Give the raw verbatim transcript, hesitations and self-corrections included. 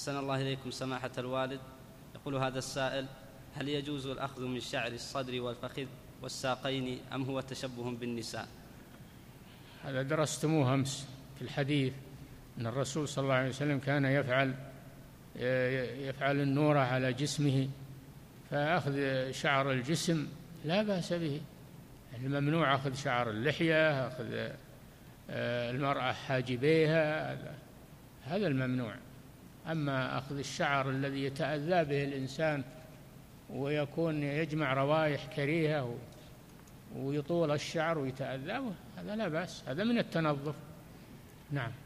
أحسن الله إليكم سماحة الوالد. يقول هذا السائل: هل يجوز الأخذ من شعر الصدر والفخذ والساقين أم هو تشبه بالنساء؟ هذا درستموه أمس في الحديث أن الرسول صلى الله عليه وسلم كان يفعل يفعل النورة على جسمه، فأخذ شعر الجسم لا بأس به. الممنوع أخذ شعر اللحية، أخذ المرأة حاجبيها، هذا الممنوع. أما أخذ الشعر الذي يتأذى به الإنسان ويكون يجمع روائح كريهة ويطول الشعر ويتأذى، هذا لا بأس، هذا من التنظف. نعم.